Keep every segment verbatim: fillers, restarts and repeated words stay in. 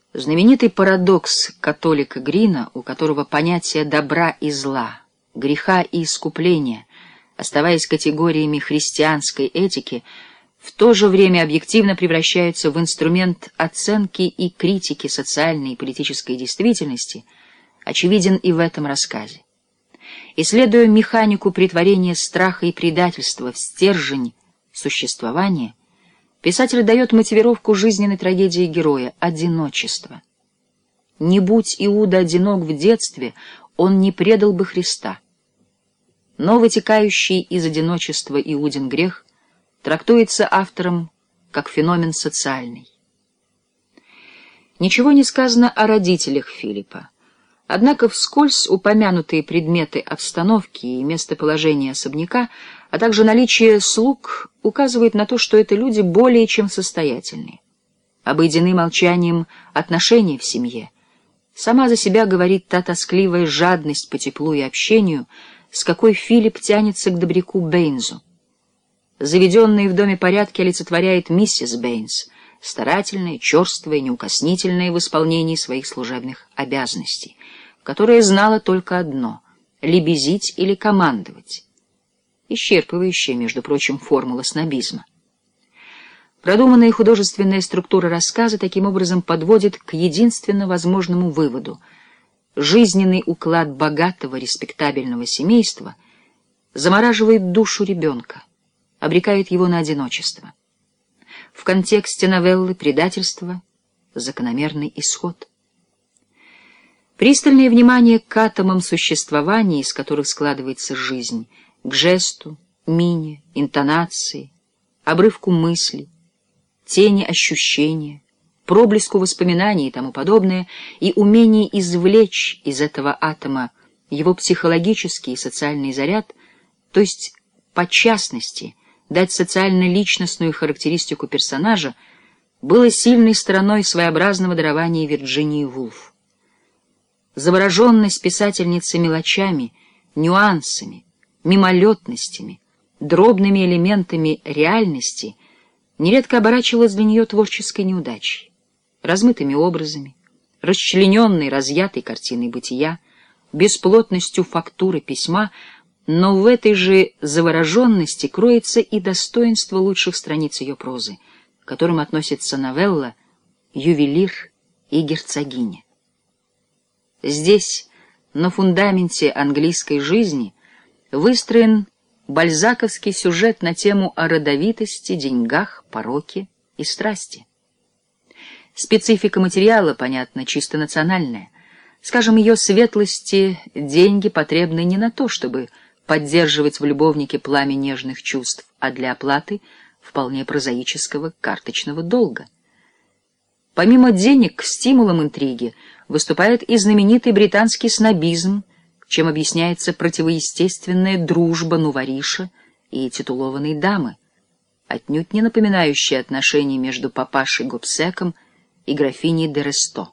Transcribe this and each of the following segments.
Знаменитый парадокс католика Грина, у которого понятия добра и зла, греха и искупления, оставаясь категориями христианской этики, в то же время объективно превращаются в инструмент оценки и критики социальной и политической действительности, очевиден и в этом рассказе. Исследуя механику претворения страха и предательства в стержень существования, писатель дает мотивировку жизненной трагедии героя — одиночество. Не будь Иуда одинок в детстве, он не предал бы Христа. Но вытекающий из одиночества Иудин грех трактуется автором как феномен социальный. Ничего не сказано о родителях Филиппа. Однако вскользь упомянутые предметы обстановки и местоположения особняка, а также наличие слуг указывают на то, что это люди более чем состоятельные. Обойдены молчанием отношения в семье. Сама за себя говорит та тоскливая жадность по теплу и общению, с какой Филипп тянется к добряку Бэйнсу. Заведенные в доме порядки олицетворяет миссис Бэйнс, старательная, черствая, неукоснительная в исполнении своих служебных обязанностей, которая знала только одно — лебезить или командовать. Исчерпывающая, между прочим, формула снобизма. Продуманная художественная структура рассказа таким образом подводит к единственно возможному выводу: жизненный уклад богатого, респектабельного семейства замораживает душу ребенка, обрекает его на одиночество. В контексте новеллы предательство — закономерный исход. Пристальное внимание к атомам существования, из которых складывается жизнь, к жесту, мине, интонации, обрывку мысли, тени ощущения, проблеску воспоминаний и тому подобное, и умение извлечь из этого атома его психологический и социальный заряд, то есть, по частности, дать социально-личностную характеристику персонажа, было сильной стороной своеобразного дарования Вирджинии Вулф. Завороженность писательницы мелочами, нюансами, мимолетностями, дробными элементами реальности нередко оборачивалась для нее творческой неудачей, размытыми образами, расчлененной, разъятой картиной бытия, бесплотностью фактуры письма, но в этой же завороженности кроется и достоинство лучших страниц ее прозы, к которым относится новелла «Ювелир и герцогиня». Здесь, на фундаменте английской жизни, выстроен бальзаковский сюжет на тему о родовитости, деньгах, пороке и страсти. Специфика материала, понятно, чисто национальная. Скажем, ее светлости деньги потребны не на то, чтобы поддерживать в любовнике пламя нежных чувств, а для оплаты вполне прозаического карточного долга. Помимо денег, стимулом интриги выступает и знаменитый британский снобизм, чем объясняется противоестественная дружба нувариша и титулованной дамы, отнюдь не напоминающая отношения между папашей Гобсеком и графиней де Ресто.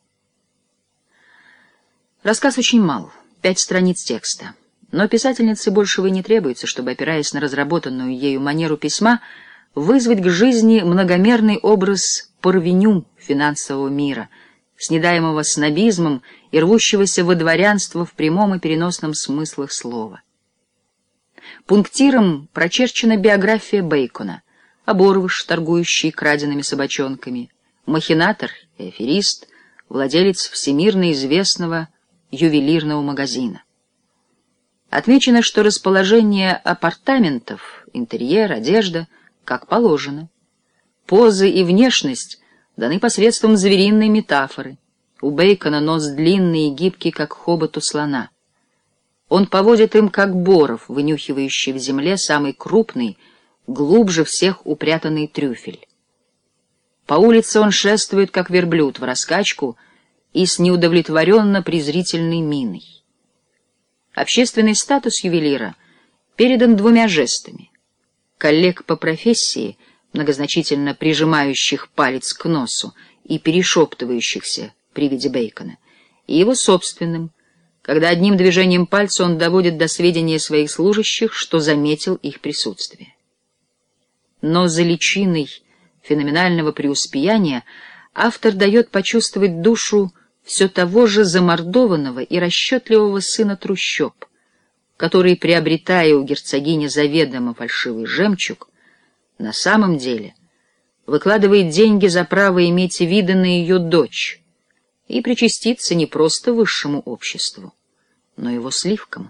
Рассказ очень мал, пять страниц текста, но писательнице большего и не требуется, чтобы, опираясь на разработанную ею манеру письма, вызвать к жизни многомерный образ парвеню финансового мира, снедаемого снобизмом и рвущегося во дворянство в прямом и переносном смыслах слова. Пунктиром прочерчена биография Бейкона, оборвыш, торгующий краденными собачонками, махинатор и аферист, владелец всемирно известного ювелирного магазина. Отмечено, что расположение апартаментов, интерьер, одежда, как положено. Позы и внешность даны посредством звериной метафоры. У Бейкона нос длинный и гибкий, как хобот у слона. Он поводит им, как боров, вынюхивающий в земле самый крупный, глубже всех упрятанный трюфель. По улице он шествует, как верблюд, в раскачку и с неудовлетворенно-презрительной миной. Общественный статус ювелира передан двумя жестами. Коллег по профессии, многозначительно прижимающих палец к носу и перешептывающихся при виде Бейкона, и его собственным, когда одним движением пальца он доводит до сведения своих служащих, что заметил их присутствие. Но за личиной феноменального преуспеяния автор дает почувствовать душу все того же замордованного и расчетливого сына трущоб, который, приобретая у герцогини заведомо фальшивый жемчуг, на самом деле выкладывает деньги за право иметь виды на ее дочь и причаститься не просто высшему обществу, но его сливкам.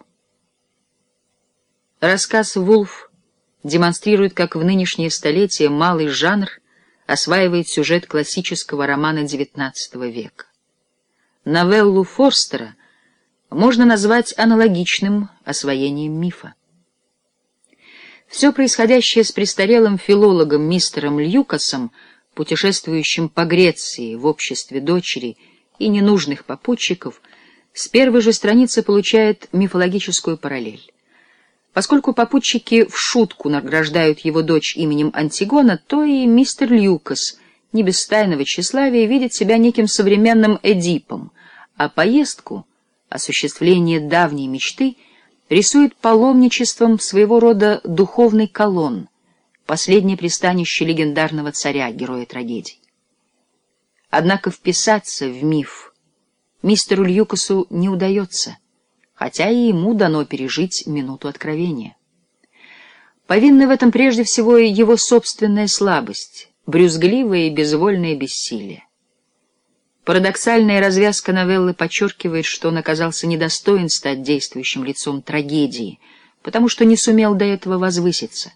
Рассказ «Вулф» демонстрирует, как в нынешнее столетие малый жанр осваивает сюжет классического романа девятнадцатого века. Новеллу Форстера можно назвать аналогичным освоением мифа. Все происходящее с престарелым филологом мистером Льюкасом, путешествующим по Греции в обществе дочери и ненужных попутчиков, с первой же страницы получает мифологическую параллель. Поскольку попутчики в шутку награждают его дочь именем Антигона, то и мистер Льюкас, не без тайного тщеславия, видит себя неким современным Эдипом, а поездку, осуществление давней мечты, рисует паломничеством своего рода духовный колонн, последнее пристанище легендарного царя, героя трагедий. Однако вписаться в миф мистеру Льюкасу не удается, хотя и ему дано пережить минуту откровения. Повинна в этом прежде всего и его собственная слабость, брюзгливое и безвольное бессилие. Парадоксальная развязка новеллы подчеркивает, что он оказался недостоин стать действующим лицом трагедии, потому что не сумел до этого возвыситься.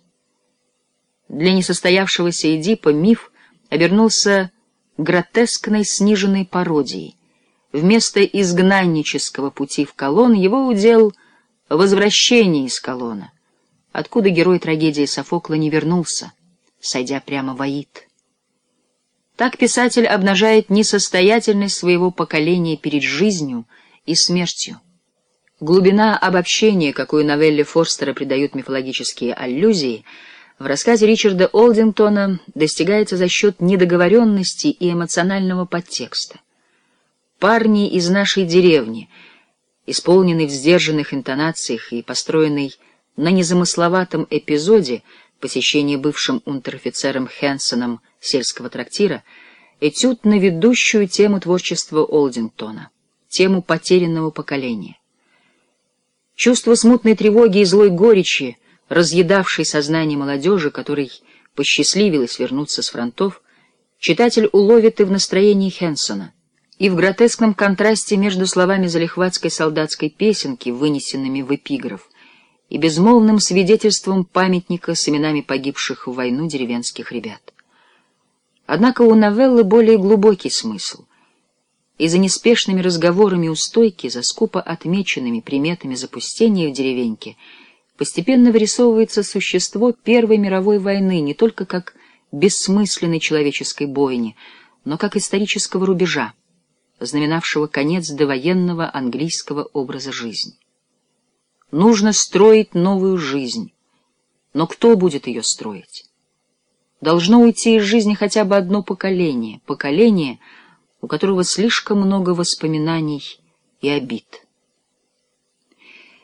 Для несостоявшегося Эдипа миф обернулся гротескной сниженной пародией. Вместо изгнаннического пути в Колонн его удел возвращение из Колонна, откуда герой трагедии Софокла не вернулся, сойдя прямо в Аид. Так писатель обнажает несостоятельность своего поколения перед жизнью и смертью. Глубина обобщения, какую новелле Форстера придают мифологические аллюзии, в рассказе Ричарда Олдингтона достигается за счет недоговоренности и эмоционального подтекста. «Парни из нашей деревни», исполненный в сдержанных интонациях и построенный на незамысловатом эпизоде посещения бывшим унтер-офицером Хэнсоном сельского трактира, этюд на ведущую тему творчества Олдингтона, тему потерянного поколения. Чувство смутной тревоги и злой горечи, разъедавшей сознание молодежи, которой посчастливилось вернуться с фронтов, читатель уловит и в настроении Хэнсона, и в гротескном контрасте между словами залихватской солдатской песенки, вынесенными в эпиграф, и безмолвным свидетельством памятника с именами погибших в войну деревенских ребят. Однако у новеллы более глубокий смысл, и за неспешными разговорами у стойки, за скупо отмеченными приметами запустения в деревеньке, постепенно вырисовывается существо Первой мировой войны не только как бессмысленной человеческой бойни, но как исторического рубежа, знаменавшего конец довоенного английского образа жизни. Нужно строить новую жизнь, но кто будет ее строить? Должно уйти из жизни хотя бы одно поколение, поколение, у которого слишком много воспоминаний и обид.